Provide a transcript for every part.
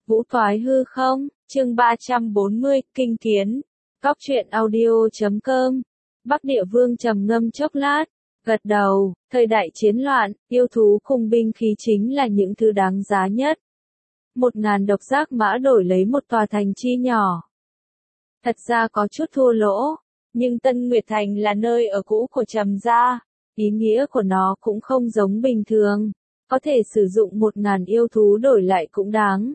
Vũ Toái Hư Không, chương 340, Kinh Kiến. Cóc truyện audio.com. Bắc Địa Vương trầm ngâm chốc lát, gật đầu, thời đại chiến loạn, yêu thú cùng binh khí chính là những thứ đáng giá nhất. 1000 độc giác mã đổi lấy một tòa thành chi nhỏ. Thật ra có chút thua lỗ, nhưng Tân Nguyệt Thành là nơi ở cũ của Trầm gia, ý nghĩa của nó cũng không giống bình thường, có thể sử dụng 1000 yêu thú đổi lại cũng đáng.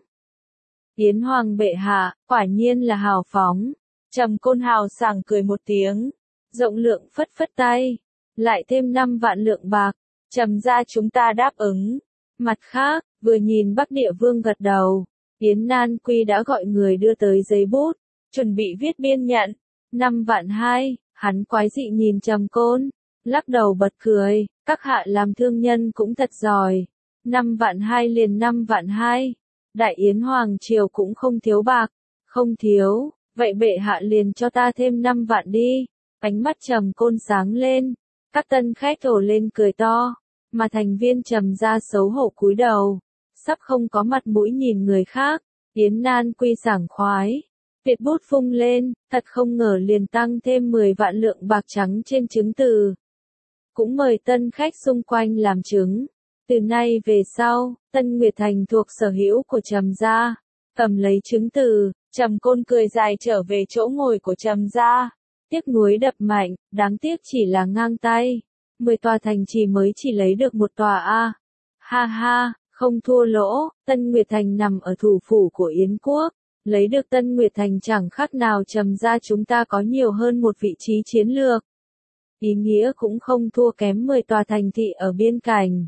Yến Hoàng bệ hạ, quả nhiên là hào phóng. Trầm Côn hào sảng cười một tiếng, rộng lượng phất phất tay, lại thêm 5 vạn lượng bạc, Trầm gia chúng ta đáp ứng. Mặt khác, vừa nhìn Bắc Địa Vương gật đầu, Yến Nan Quy đã gọi người đưa tới giấy bút, chuẩn bị viết biên nhận. 5 vạn 2, hắn quái dị nhìn Trầm Côn, lắc đầu bật cười, các hạ làm thương nhân cũng thật giỏi. 5 vạn 2 liền 5 vạn 2. Đại Yến Hoàng triều cũng không thiếu bạc, không thiếu, vậy bệ hạ liền cho ta thêm 5 vạn đi. Ánh mắt Trầm Côn sáng lên, các tân khách ồ lên cười to, mà thành viên Trầm gia xấu hổ cúi đầu, sắp không có mặt mũi nhìn người khác. Yến Nan Quy sảng khoái, Việt bút phung lên, thật không ngờ liền tăng thêm 10 vạn lượng bạc trắng trên chứng từ. Cũng mời tân khách xung quanh làm chứng. Từ nay về sau, Tân Nguyệt Thành thuộc sở hữu của Trầm gia. Cầm lấy chứng từ, Trầm Côn cười dài trở về chỗ ngồi của Trầm gia. Tiếc nuối đập mạnh, đáng tiếc chỉ là ngang tay. 10 tòa thành trì mới chỉ lấy được một tòa a. Ha ha, không thua lỗ, Tân Nguyệt Thành nằm ở thủ phủ của Yến quốc. Lấy được Tân Nguyệt Thành chẳng khác nào Trầm gia chúng ta có nhiều hơn một vị trí chiến lược. Ý nghĩa cũng không thua kém 10 tòa thành thị ở biên cảnh.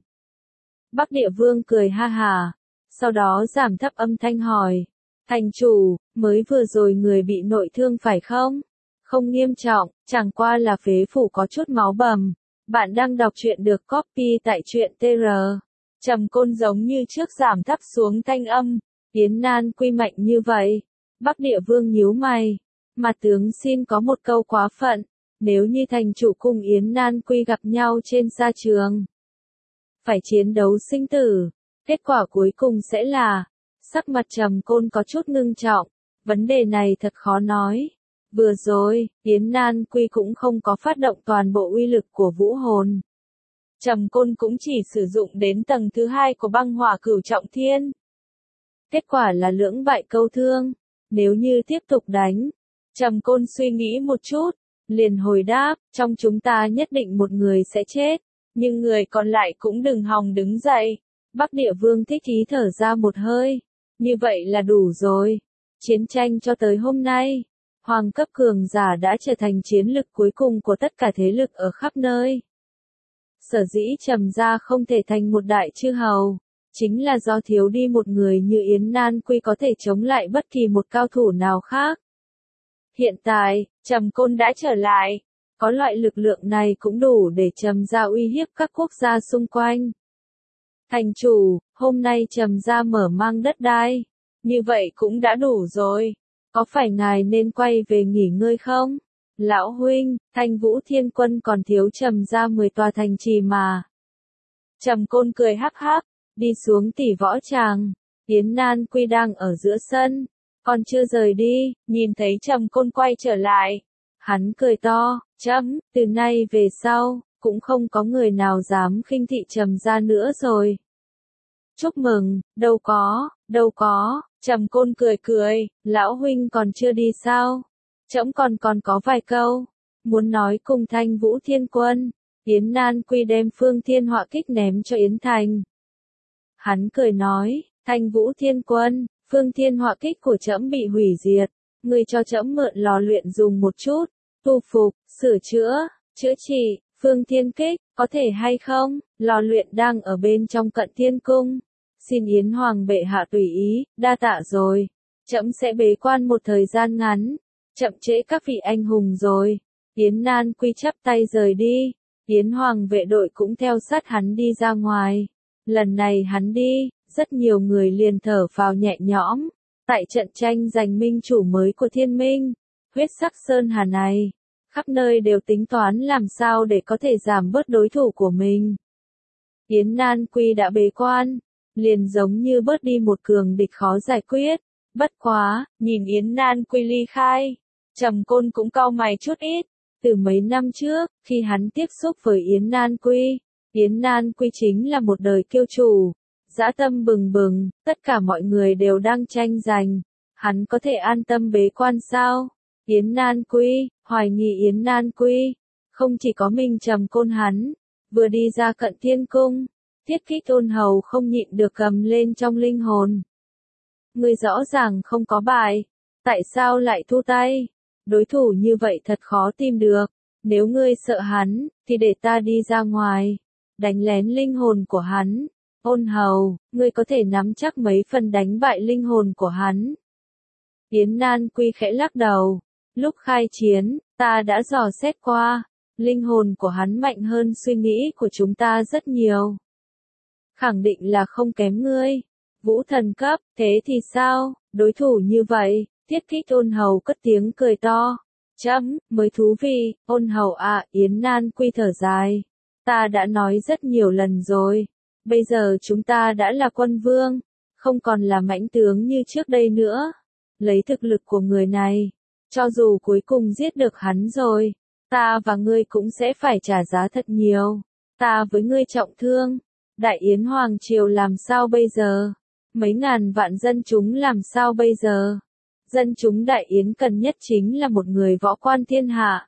Bắc Địa Vương cười ha hà, sau đó giảm thấp âm thanh hỏi, thành chủ, mới vừa rồi người bị nội thương phải không? Không nghiêm trọng, chẳng qua là phế phủ có chút máu bầm. Bạn đang đọc truyện được copy tại truyện TR. Trầm Côn giống như trước giảm thấp xuống thanh âm, Yến Nan Quy mạnh như vậy. Bắc Địa Vương nhíu mày, mà tướng xin có một câu quá phận, nếu như thành chủ cùng Yến Nan Quy gặp nhau trên sa trường, phải chiến đấu sinh tử, kết quả cuối cùng sẽ là, sắc mặt Trầm Côn có chút ngưng trọng, vấn đề này thật khó nói. Vừa rồi, Yến Nan Quy cũng không có phát động toàn bộ uy lực của vũ hồn. Trầm Côn cũng chỉ sử dụng đến tầng thứ 2 của băng hỏa cửu trọng thiên. Kết quả là lưỡng bại câu thương, nếu như tiếp tục đánh. Trầm Côn suy nghĩ một chút, liền hồi đáp, trong chúng ta nhất định một người sẽ chết. Nhưng người còn lại cũng đừng hòng đứng dậy. Bắc Địa Vương thích ý thở ra một hơi. Như vậy là đủ rồi. Chiến tranh cho tới hôm nay, hoàng cấp cường giả đã trở thành chiến lực cuối cùng của tất cả thế lực ở khắp nơi. Sở dĩ Trầm gia không thể thành một đại chư hầu, chính là do thiếu đi một người như Yến Nan Quy có thể chống lại bất kỳ một cao thủ nào khác. Hiện tại, Trầm Côn đã trở lại. Có loại lực lượng này cũng đủ để Trầm gia uy hiếp các quốc gia xung quanh. Thành chủ, hôm nay Trầm gia mở mang đất đai, như vậy cũng đã đủ rồi. Có phải ngài nên quay về nghỉ ngơi không? Lão huynh, Thanh Vũ Thiên Quân còn thiếu Trầm gia 10 tòa thành trì mà. Trầm Côn cười hắc hắc, đi xuống tỷ võ tràng. Yến Nan Quy đang ở giữa sân, còn chưa rời đi, nhìn thấy Trầm Côn quay trở lại. Hắn cười to, chấm, từ nay về sau, cũng không có người nào dám khinh thị Trầm gia nữa rồi. Chúc mừng, đâu có, Trầm Côn cười cười, lão huynh còn chưa đi sao? Trẫm còn có vài câu, muốn nói cùng Thanh Vũ Thiên Quân. Yến Nan Quy đem Phương Thiên Họa Kích ném cho Yến Thành. Hắn cười nói, Thanh Vũ Thiên Quân, Phương Thiên Họa Kích của trẫm bị hủy diệt, người cho trẫm mượn lò luyện dùng một chút, tu phục, sửa chữa trị, Phương Thiên Kích, có thể hay không? Lò luyện đang ở bên trong Cận Thiên Cung. Xin Yến Hoàng bệ hạ tùy ý, đa tạ rồi. Trẫm sẽ bế quan một thời gian ngắn. Chậm trễ các vị anh hùng rồi. Yến Nan Quy chắp tay rời đi. Yến Hoàng vệ đội cũng theo sát hắn đi ra ngoài. Lần này hắn đi, rất nhiều người liền thở phào nhẹ nhõm. Tại trận tranh giành minh chủ mới của Thiên Minh, huyết sắc sơn hà này, khắp nơi đều tính toán làm sao để có thể giảm bớt đối thủ của mình. Yến Nan Quy đã bế quan, liền giống như bớt đi một cường địch khó giải quyết. Bất quá, nhìn Yến Nan Quy ly khai, Trầm Côn cũng cau mày chút ít. Từ mấy năm trước, khi hắn tiếp xúc với Yến Nan Quy chính là một đời kiêu chủ, dã tâm bừng bừng, tất cả mọi người đều đang tranh giành. Hắn có thể an tâm bế quan sao? Yến Nan Quy, hoài nghi Yến Nan Quy, không chỉ có mình Trầm Côn hắn, vừa đi ra Cận Thiên Cung, Thiết Kích Ôn Hầu không nhịn được cầm lên trong linh hồn. Ngươi rõ ràng không có bài, tại sao lại thu tay? Đối thủ như vậy thật khó tìm được, nếu ngươi sợ hắn, thì để ta đi ra ngoài, đánh lén linh hồn của hắn. Ôn Hầu, ngươi có thể nắm chắc mấy phần đánh bại linh hồn của hắn. Yến Nan Quy khẽ lắc đầu, lúc khai chiến, ta đã dò xét qua, linh hồn của hắn mạnh hơn suy nghĩ của chúng ta rất nhiều. Khẳng định là không kém ngươi. Vũ thần cấp, thế thì sao, đối thủ như vậy, Thiết Kích Ôn Hầu cất tiếng cười to. Chấm, mới thú vị, Ôn Hầu à, Yến Nan Quy thở dài. Ta đã nói rất nhiều lần rồi, bây giờ chúng ta đã là quân vương, không còn là mãnh tướng như trước đây nữa. Lấy thực lực của người này, cho dù cuối cùng giết được hắn rồi, ta và ngươi cũng sẽ phải trả giá thật nhiều. Ta với ngươi trọng thương, Đại Yến Hoàng Triều làm sao bây giờ? Mấy ngàn vạn dân chúng làm sao bây giờ? Dân chúng Đại Yến cần nhất chính là một người võ quan thiên hạ.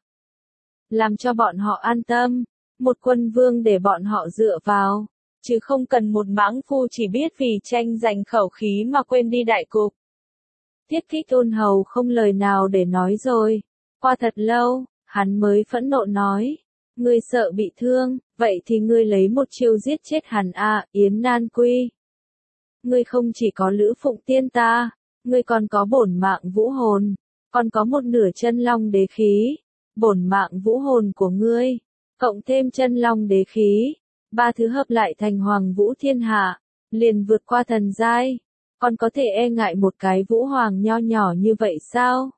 Làm cho bọn họ an tâm, một quân vương để bọn họ dựa vào, chứ không cần một mãng phu chỉ biết vì tranh giành khẩu khí mà quên đi đại cục. Thiết Kích Ôn Hầu không lời nào để nói rồi. Qua thật lâu, hắn mới phẫn nộ nói. Ngươi sợ bị thương, vậy thì ngươi lấy một chiêu giết chết hắn à, Yến Nan Quy. Ngươi không chỉ có Lữ Phụng Tiên ta, ngươi còn có bổn mạng vũ hồn, còn có một nửa chân long đế khí. Bổn mạng vũ hồn của ngươi, cộng thêm chân long đế khí, ba thứ hợp lại thành Hoàng Vũ Thiên Hạ, liền vượt qua thần giai. Còn có thể e ngại một cái vũ hoàng nho nhỏ như vậy sao?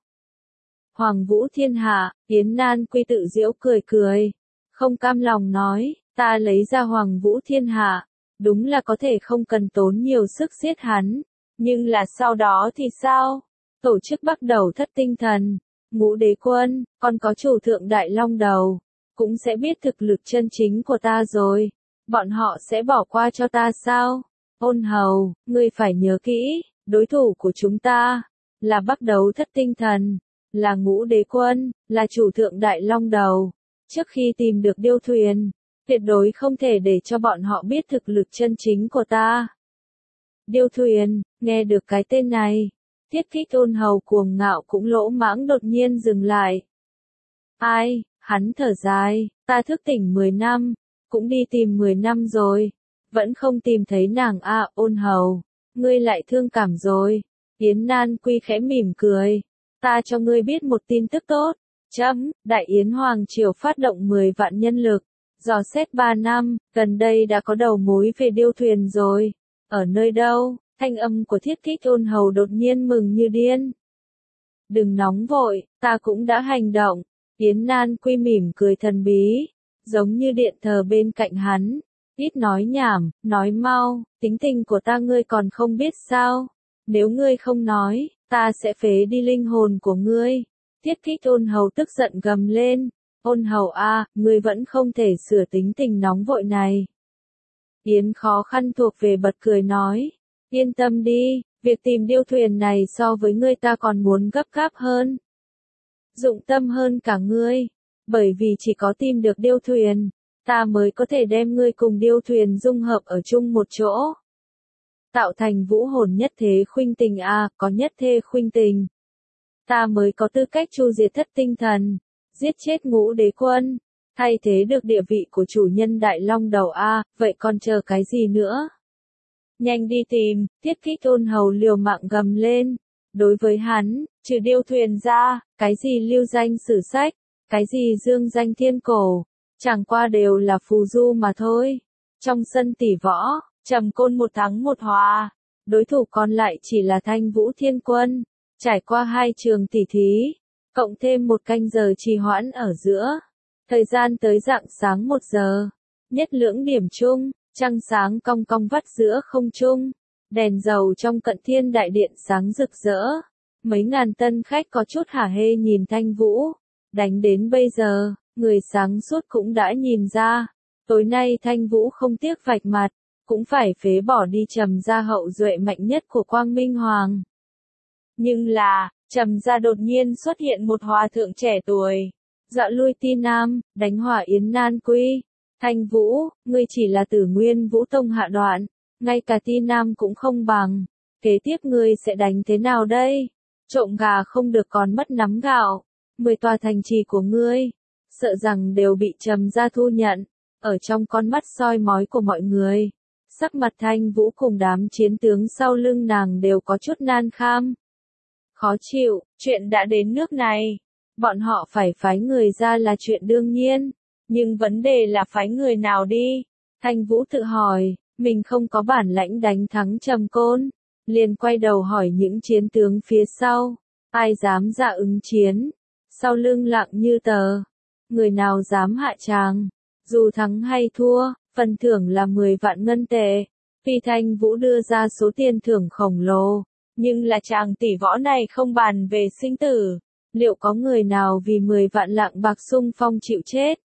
Hoàng Vũ Thiên Hạ, Yến Nan Quy tự giễu cười cười, không cam lòng nói, ta lấy ra Hoàng Vũ Thiên Hạ, đúng là có thể không cần tốn nhiều sức giết hắn, nhưng là sau đó thì sao? Tổ chức bắt đầu thất tinh thần, ngũ đế quân, còn có chủ thượng Đại Long Đầu, cũng sẽ biết thực lực chân chính của ta rồi, bọn họ sẽ bỏ qua cho ta sao? Ôn Hầu, ngươi phải nhớ kỹ, đối thủ của chúng ta, là Bắc Đấu Thất Tinh Thần, là ngũ đế quân, là chủ thượng Đại Long Đầu. Trước khi tìm được điêu thuyền, tuyệt đối không thể để cho bọn họ biết thực lực chân chính của ta. Điêu thuyền, nghe được cái tên này, Thiết Kích Ôn Hầu cuồng ngạo cũng lỗ mãng đột nhiên dừng lại. Ai, hắn thở dài, ta thức tỉnh 10 năm, cũng đi tìm 10 năm rồi. Vẫn không tìm thấy nàng à, Ôn Hầu, ngươi lại thương cảm rồi. Yến Nan Quy khẽ mỉm cười, ta cho ngươi biết một tin tức tốt. Chấm, Đại Yến Hoàng Triều phát động 10 vạn nhân lực, dò xét 3 năm, gần đây đã có đầu mối về điêu thuyền rồi. Ở nơi đâu? Thanh âm của Thiết Kích Ôn Hầu đột nhiên mừng như điên. Đừng nóng vội, ta cũng đã hành động. Yến Nan Quy mỉm cười thần bí, giống như điện thờ bên cạnh hắn. Ít nói nhảm, nói mau, tính tình của ta ngươi còn không biết sao? Nếu ngươi không nói, ta sẽ phế đi linh hồn của ngươi. Thiết Kích Ôn Hầu tức giận gầm lên. Ôn Hầu a, ngươi vẫn không thể sửa tính tình nóng vội này. Yến khó khăn thuộc về bật cười nói. Yên tâm đi, việc tìm điêu thuyền này so với ngươi ta còn muốn gấp gáp hơn. Dụng tâm hơn cả ngươi, bởi vì chỉ có tìm được điêu thuyền, ta mới có thể đem ngươi cùng điêu thuyền dung hợp ở chung một chỗ. Tạo thành vũ hồn nhất thế khuynh tình a, có nhất thế khuynh tình. Ta mới có tư cách chu diệt thất tinh thần, giết chết ngũ đế quân, thay thế được địa vị của chủ nhân Đại Long Đầu a, vậy còn chờ cái gì nữa? Nhanh đi tìm, Thiết Kích Ôn Hầu liều mạng gầm lên. Đối với hắn, trừ điêu thuyền ra, cái gì lưu danh sử sách, cái gì dương danh thiên cổ, chẳng qua đều là phù du mà thôi. Trong sân tỷ võ, Trầm Côn một thắng một hòa, đối thủ còn lại chỉ là Thanh Vũ Thiên Quân. Trải qua 2 trường tỷ thí, cộng thêm 1 canh giờ trì hoãn ở giữa, thời gian tới rạng sáng 1 giờ, nhất lưỡng điểm chung, Trăng sáng cong cong vắt giữa không trung, đèn dầu trong Cận Thiên đại điện sáng rực rỡ. Mấy ngàn tân khách có chút hả hê nhìn Thanh Vũ, đánh đến bây giờ, người sáng suốt cũng đã nhìn ra, tối nay Thanh Vũ không tiếc vạch mặt, cũng phải phế bỏ đi Trầm gia hậu duệ mạnh nhất của Quang Minh Hoàng. Nhưng là, Trầm gia đột nhiên xuất hiện một hòa thượng trẻ tuổi, dọa lui Ti Nam, đánh hỏa Yến Nan Quy. Thanh Vũ, ngươi chỉ là Tử Nguyên Vũ Tông hạ đoạn, ngay cả Ti Nam cũng không bằng, kế tiếp ngươi sẽ đánh thế nào đây? Trộm gà không được còn mất nắm gạo, 10 tòa thành trì của ngươi, sợ rằng đều bị Trầm gia thu nhận, ở trong con mắt soi mói của mọi người. Sắc mặt Thanh Vũ cùng đám chiến tướng sau lưng nàng đều có chút nan kham. Khó chịu, chuyện đã đến nước này, bọn họ phải phái người ra là chuyện đương nhiên, nhưng vấn đề là phái người nào đi? Thanh Vũ tự hỏi, mình không có bản lãnh đánh thắng Trầm Côn, liền quay đầu hỏi những chiến tướng phía sau, ai dám ra ứng chiến? Sau lưng lặng như tờ, người nào dám hạ tràng? Dù thắng hay thua, phần thưởng là 10 vạn ngân tệ. Phi Thanh Vũ đưa ra số tiền thưởng khổng lồ, nhưng là chàng tỷ võ này không bàn về sinh tử, liệu có người nào vì 10 vạn lạng bạc xung phong chịu chết?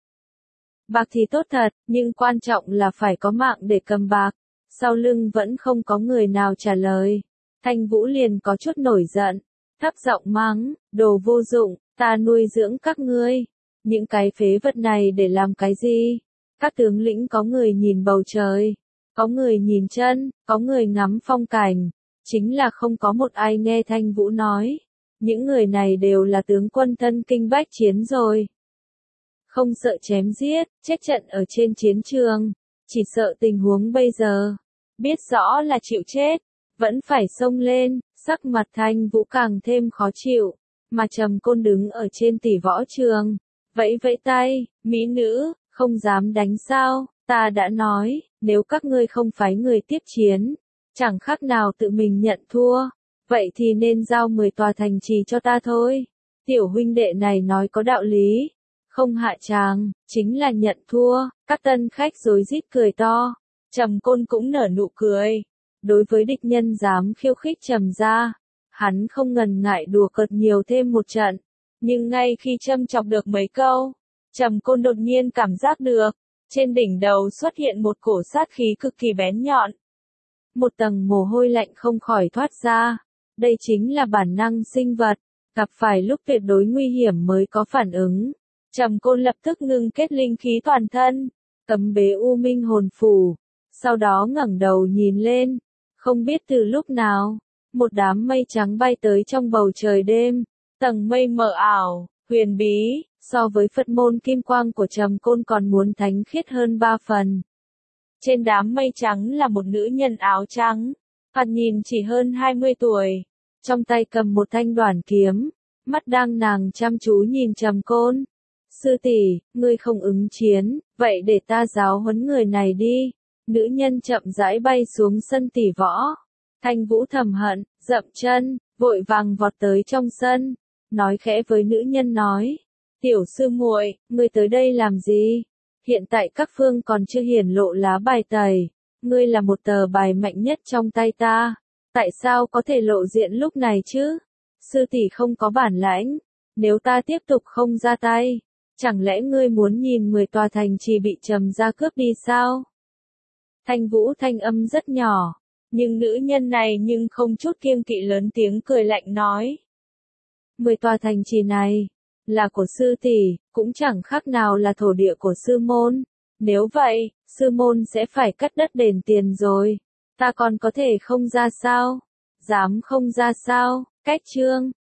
Bạc thì tốt thật, nhưng quan trọng là phải có mạng để cầm bạc. Sau lưng vẫn không có người nào trả lời. Thanh Vũ liền có chút nổi giận, thấp giọng mắng, đồ vô dụng, ta nuôi dưỡng các ngươi. Những cái phế vật này để làm cái gì? Các tướng lĩnh có người nhìn bầu trời, có người nhìn chân, có người ngắm phong cảnh. Chính là không có một ai nghe Thanh Vũ nói. Những người này đều là tướng quân thân kinh bách chiến rồi. Không sợ chém giết, chết trận ở trên chiến trường. Chỉ sợ tình huống bây giờ. Biết rõ là chịu chết, vẫn phải xông lên. Sắc mặt Thanh Vũ càng thêm khó chịu. Mà Trầm Côn đứng ở trên tỷ võ trường, vẫy vẫy tay, mỹ nữ, không dám đánh sao? Ta đã nói, nếu các ngươi không phái người tiếp chiến, chẳng khác nào tự mình nhận thua, vậy thì nên giao 10 tòa thành trì cho ta thôi. Tiểu huynh đệ này nói có đạo lý, không hạ tràng, chính là nhận thua. Các tân khách rối rít cười to, Trầm Côn cũng nở nụ cười. Đối với địch nhân dám khiêu khích Trầm gia, hắn không ngần ngại đùa cợt nhiều thêm một trận, nhưng ngay khi châm chọc được mấy câu, Trầm Côn đột nhiên cảm giác được, trên đỉnh đầu xuất hiện một cổ sát khí cực kỳ bén nhọn. Một tầng mồ hôi lạnh không khỏi thoát ra, đây chính là bản năng sinh vật, gặp phải lúc tuyệt đối nguy hiểm mới có phản ứng. Trầm Côn lập tức ngưng kết linh khí toàn thân, cấm bế U Minh hồn phủ, sau đó ngẩng đầu nhìn lên, không biết từ lúc nào, một đám mây trắng bay tới trong bầu trời đêm, tầng mây mờ ảo, huyền bí, so với Phật môn kim quang của Trầm Côn còn muốn thánh khiết hơn 3 phần. Trên đám mây trắng là một nữ nhân áo trắng, thoạt nhìn chỉ hơn 20 tuổi, trong tay cầm một thanh đoản kiếm, mắt đang nàng chăm chú nhìn Trầm Côn. Sư tỷ, ngươi không ứng chiến, vậy để ta giáo huấn người này đi. Nữ nhân chậm rãi bay xuống sân tỷ võ. Thanh Vũ thầm hận, dậm chân, vội vàng vọt tới trong sân, nói khẽ với nữ nhân nói, tiểu sư muội, ngươi tới đây làm gì? Hiện tại các phương còn chưa hiển lộ lá bài tẩy, ngươi là một tờ bài mạnh nhất trong tay ta, tại sao có thể lộ diện lúc này chứ? Sư tỷ không có bản lãnh, nếu ta tiếp tục không ra tay, chẳng lẽ ngươi muốn nhìn 10 tòa thành trì bị Trầm gia cướp đi sao? Thanh Vũ thanh âm rất nhỏ, nhưng nữ nhân này nhưng không chút kiêng kỵ lớn tiếng cười lạnh nói. 10 tòa thành trì này, là của sư tỷ, cũng chẳng khác nào là thổ địa của sư môn. Nếu vậy, sư môn sẽ phải cắt đất đền tiền rồi. Ta còn có thể không ra sao? Dám không ra sao? Cách chương.